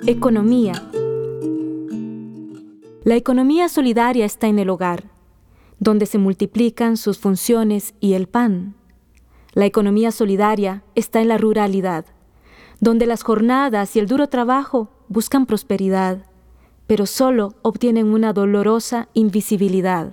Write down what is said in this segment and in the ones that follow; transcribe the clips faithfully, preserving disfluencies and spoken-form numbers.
Economía. La economía solidaria está en el hogar, donde se multiplican sus funciones y el pan. La economía solidaria está en la ruralidad, donde las jornadas y el duro trabajo buscan prosperidad, pero solo obtienen una dolorosa invisibilidad.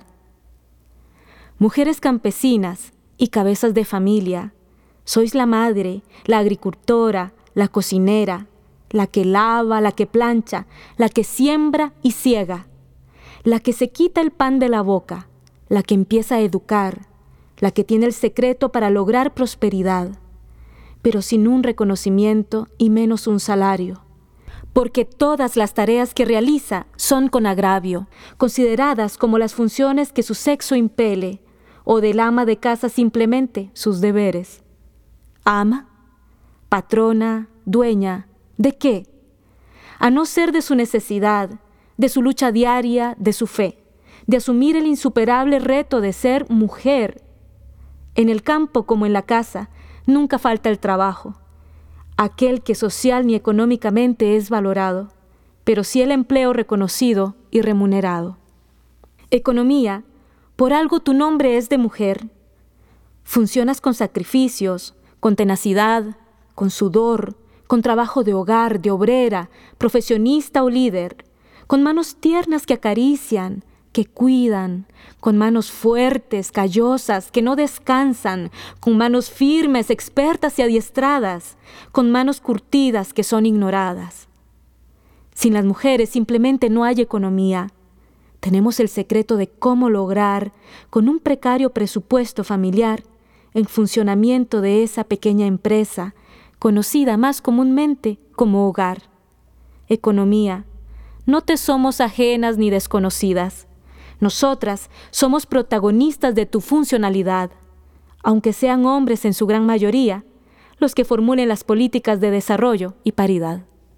Mujeres campesinas y cabezas de familia, sois la madre, la agricultora, la cocinera, la que lava, la que plancha, la que siembra y ciega, la que se quita el pan de la boca, la que empieza a educar, la que tiene el secreto para lograr prosperidad, pero sin un reconocimiento y menos un salario, porque todas las tareas que realiza son con agravio, consideradas como las funciones que su sexo impele, o del ama de casa simplemente sus deberes. ¿Ama? ¿Patrona? ¿Dueña? ¿De qué? A no ser de su necesidad, de su lucha diaria, de su fe, de asumir el insuperable reto de ser mujer. En el campo como en la casa, nunca falta el trabajo, aquel que social ni económicamente es valorado, pero sí el empleo reconocido y remunerado. Economía, por algo tu nombre es de mujer. Funcionas con sacrificios, con tenacidad, con sudor, con trabajo de hogar, de obrera, profesionista o líder, con manos tiernas que acarician, que cuidan, con manos fuertes, callosas, que no descansan, con manos firmes, expertas y adiestradas, con manos curtidas que son ignoradas. Sin las mujeres simplemente no hay economía. Tenemos el secreto de cómo lograr, con un precario presupuesto familiar, el funcionamiento de esa pequeña empresa, conocida más comúnmente como hogar. Economía, no te somos ajenas ni desconocidas. Nosotras somos protagonistas de tu funcionalidad, aunque sean hombres en su gran mayoría los que formulen las políticas de desarrollo y paridad.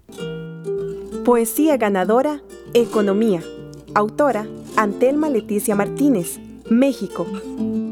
Poesía ganadora, Economía. Autora, Antelma Leticia Martínez, México.